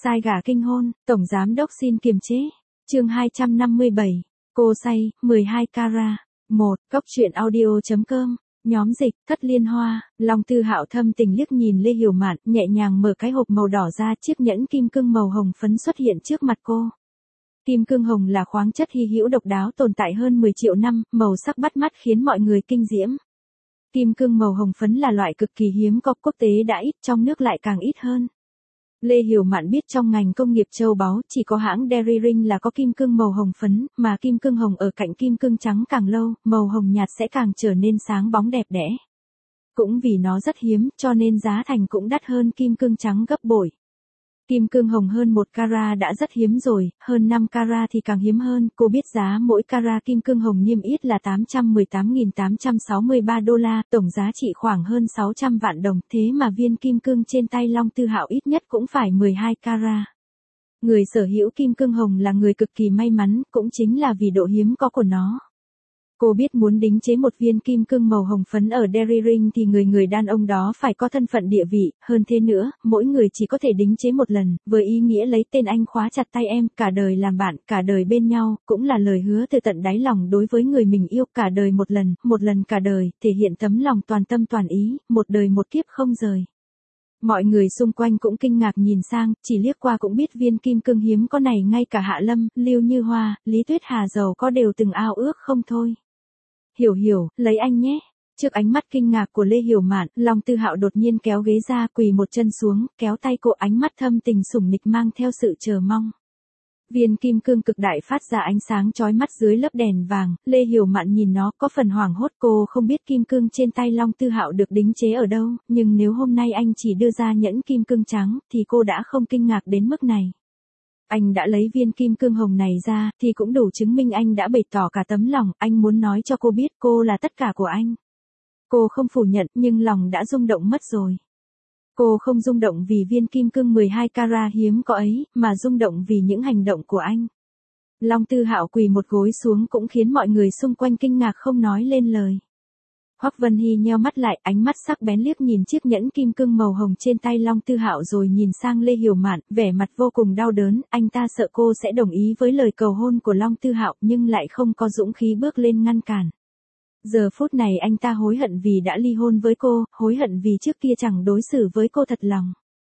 Sai gà kinh hôn, Tổng Giám Đốc xin kiềm chế. Chương 257. Cô say, 12 carat. 1. Cốc truyện audio.com. Nhóm dịch, Thất Liên Hoa. Long Tư Hạo thâm tình liếc nhìn Lê Hiểu Mạn, nhẹ nhàng mở cái hộp màu đỏ ra, chiếc nhẫn kim cương màu hồng phấn xuất hiện trước mặt cô. Kim cương hồng là khoáng chất hy hữu độc đáo tồn tại hơn 10 triệu năm, màu sắc bắt mắt khiến mọi người kinh diễm. Kim cương màu hồng phấn là loại cực kỳ hiếm có, quốc tế đã ít, trong nước lại càng ít hơn. Lê Hiểu Mạn biết trong ngành công nghiệp châu báu, chỉ có hãng Deriring là có kim cương màu hồng phấn, mà kim cương hồng ở cạnh kim cương trắng càng lâu, màu hồng nhạt sẽ càng trở nên sáng bóng đẹp đẽ. Cũng vì nó rất hiếm, cho nên giá thành cũng đắt hơn kim cương trắng gấp bội. Kim cương hồng hơn 1 carat đã rất hiếm rồi, hơn 5 carat thì càng hiếm hơn. Cô biết giá mỗi carat kim cương hồng niêm yết là 818.863 đô la, tổng giá trị khoảng hơn 600 vạn đồng, thế mà viên kim cương trên tay Long Tư Hạo ít nhất cũng phải 12 carat. Người sở hữu kim cương hồng là người cực kỳ may mắn, cũng chính là vì độ hiếm có của nó. Cô biết muốn đính chế một viên kim cương màu hồng phấn ở Deriring thì người đàn ông đó phải có thân phận địa vị, hơn thế nữa, mỗi người chỉ có thể đính chế một lần, với ý nghĩa lấy tên anh khóa chặt tay em, cả đời làm bạn, cả đời bên nhau, cũng là lời hứa từ tận đáy lòng đối với người mình yêu, cả đời một lần cả đời, thể hiện tấm lòng toàn tâm toàn ý, một đời một kiếp không rời. Mọi người xung quanh cũng kinh ngạc nhìn sang, chỉ liếc qua cũng biết viên kim cương hiếm có này ngay cả Hạ Lâm, Lưu Như Hoa, Lý Tuyết Hà giàu có đều từng ao ước không thôi. Hiểu, lấy anh nhé. Trước ánh mắt kinh ngạc của Lê Hiểu Mạn, Long Tư Hạo đột nhiên kéo ghế ra, quỳ một chân xuống, kéo tay cô, ánh mắt thâm tình sủng nịch mang theo sự chờ mong. Viên kim cương cực đại phát ra ánh sáng chói mắt dưới lớp đèn vàng, Lê Hiểu Mạn nhìn nó có phần hoảng hốt, cô không biết kim cương trên tay Long Tư Hạo được đính chế ở đâu, nhưng nếu hôm nay anh chỉ đưa ra nhẫn kim cương trắng, thì cô đã không kinh ngạc đến mức này. Anh đã lấy viên kim cương hồng này ra, thì cũng đủ chứng minh anh đã bày tỏ cả tấm lòng, anh muốn nói cho cô biết cô là tất cả của anh. Cô không phủ nhận, nhưng lòng đã rung động mất rồi. Cô không rung động vì viên kim cương 12 carat hiếm có ấy, mà rung động vì những hành động của anh. Long Tư Hạo quỳ một gối xuống cũng khiến mọi người xung quanh kinh ngạc không nói lên lời. Hoắc Vân Hy nheo mắt lại, ánh mắt sắc bén liếc nhìn chiếc nhẫn kim cương màu hồng trên tay Long Tư Hạo rồi nhìn sang Lê Hiểu Mạn, vẻ mặt vô cùng đau đớn, anh ta sợ cô sẽ đồng ý với lời cầu hôn của Long Tư Hạo nhưng lại không có dũng khí bước lên ngăn cản. Giờ phút này anh ta hối hận vì đã ly hôn với cô, hối hận vì trước kia chẳng đối xử với cô thật lòng.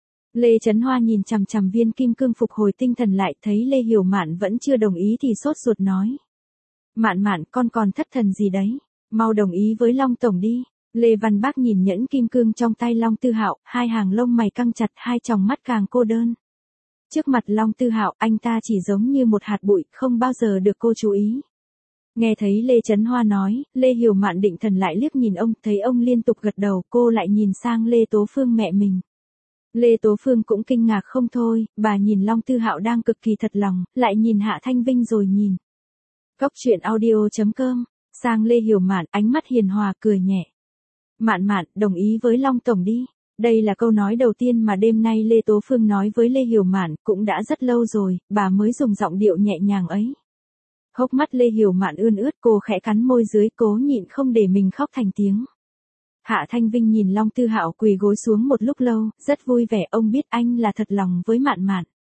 Lê Chấn Hoa nhìn chằm chằm viên kim cương phục hồi tinh thần lại, thấy Lê Hiểu Mạn vẫn chưa đồng ý thì sốt ruột nói. Mạn, con còn thất thần gì đấy? Mau đồng ý với Long Tổng đi. Lê Văn Bác nhìn nhẫn kim cương trong tay Long Tư Hạo, hai hàng lông mày căng chặt, hai tròng mắt càng cô đơn. Trước mặt Long Tư Hạo, anh ta chỉ giống như một hạt bụi, không bao giờ được cô chú ý. Nghe thấy Lê Chấn Hoa nói, Lê Hiểu Mạn định thần lại liếc nhìn ông, thấy ông liên tục gật đầu, cô lại nhìn sang Lê Tố Phương mẹ mình. Lê Tố Phương cũng kinh ngạc không thôi, bà nhìn Long Tư Hạo đang cực kỳ thật lòng, lại nhìn Hạ Thanh Vinh rồi nhìn. Cốc truyện audio.com. Sang Lê Hiểu Mạn, ánh mắt hiền hòa cười nhẹ. Mạn, đồng ý với Long Tổng đi. Đây là câu nói đầu tiên mà đêm nay Lê Tố Phương nói với Lê Hiểu Mạn, cũng đã rất lâu rồi, bà mới dùng giọng điệu nhẹ nhàng ấy. Hốc mắt Lê Hiểu Mạn ươn ướt, cô khẽ cắn môi dưới, cố nhịn không để mình khóc thành tiếng. Hạ Thanh Vinh nhìn Long Tư Hạo quỳ gối xuống một lúc lâu, rất vui vẻ, ông biết anh là thật lòng với Mạn.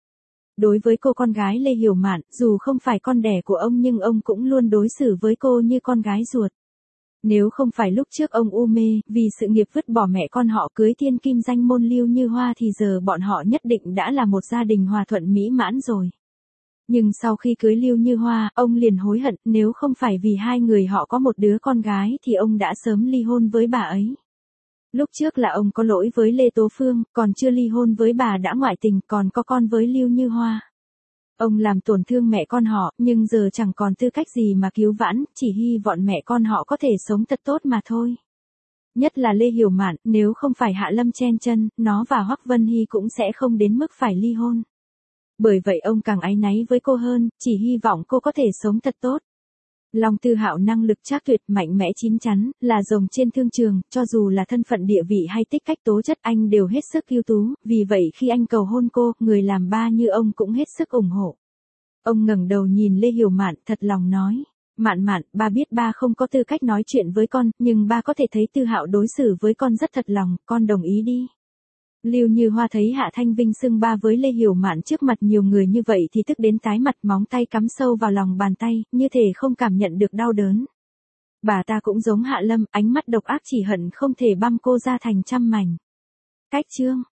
Đối với cô con gái Lê Hiểu Mạn, dù không phải con đẻ của ông nhưng ông cũng luôn đối xử với cô như con gái ruột. Nếu không phải lúc trước ông u mê, vì sự nghiệp vứt bỏ mẹ con họ cưới thiên kim danh môn Lưu Như Hoa thì giờ bọn họ nhất định đã là một gia đình hòa thuận mỹ mãn rồi. Nhưng sau khi cưới Lưu Như Hoa, ông liền hối hận, nếu không phải vì hai người họ có một đứa con gái thì ông đã sớm ly hôn với bà ấy. Lúc trước là ông có lỗi với Lê Tố Phương, còn chưa ly hôn với bà đã ngoại tình, còn có con với Lưu Như Hoa. Ông làm tổn thương mẹ con họ, nhưng giờ chẳng còn tư cách gì mà cứu vãn, chỉ hy vọng mẹ con họ có thể sống thật tốt mà thôi. Nhất là Lê Hiểu Mạn, nếu không phải Hạ Lâm chen chân, nó và Hoắc Vân Hy cũng sẽ không đến mức phải ly hôn. Bởi vậy ông càng áy náy với cô hơn, chỉ hy vọng cô có thể sống thật tốt. Long Tư Hạo năng lực trác tuyệt, mạnh mẽ chín chắn, là rồng trên thương trường, cho dù là thân phận địa vị hay tích cách tố chất anh đều hết sức ưu tú, vì vậy khi anh cầu hôn cô, người làm ba như ông cũng hết sức ủng hộ. Ông ngẩng đầu nhìn Lê Hiểu Mạn, thật lòng nói, Mạn, ba biết ba không có tư cách nói chuyện với con, nhưng ba có thể thấy Tư Hạo đối xử với con rất thật lòng, con đồng ý đi. Lưu Như Hoa thấy Hạ Thanh Vinh xưng ba với Lê Hiểu Mạn trước mặt nhiều người như vậy thì tức đến tái mặt, móng tay cắm sâu vào lòng bàn tay, như thể không cảm nhận được đau đớn. Bà ta cũng giống Hạ Lâm, ánh mắt độc ác chỉ hận không thể băm cô ra thành trăm mảnh. Cách chương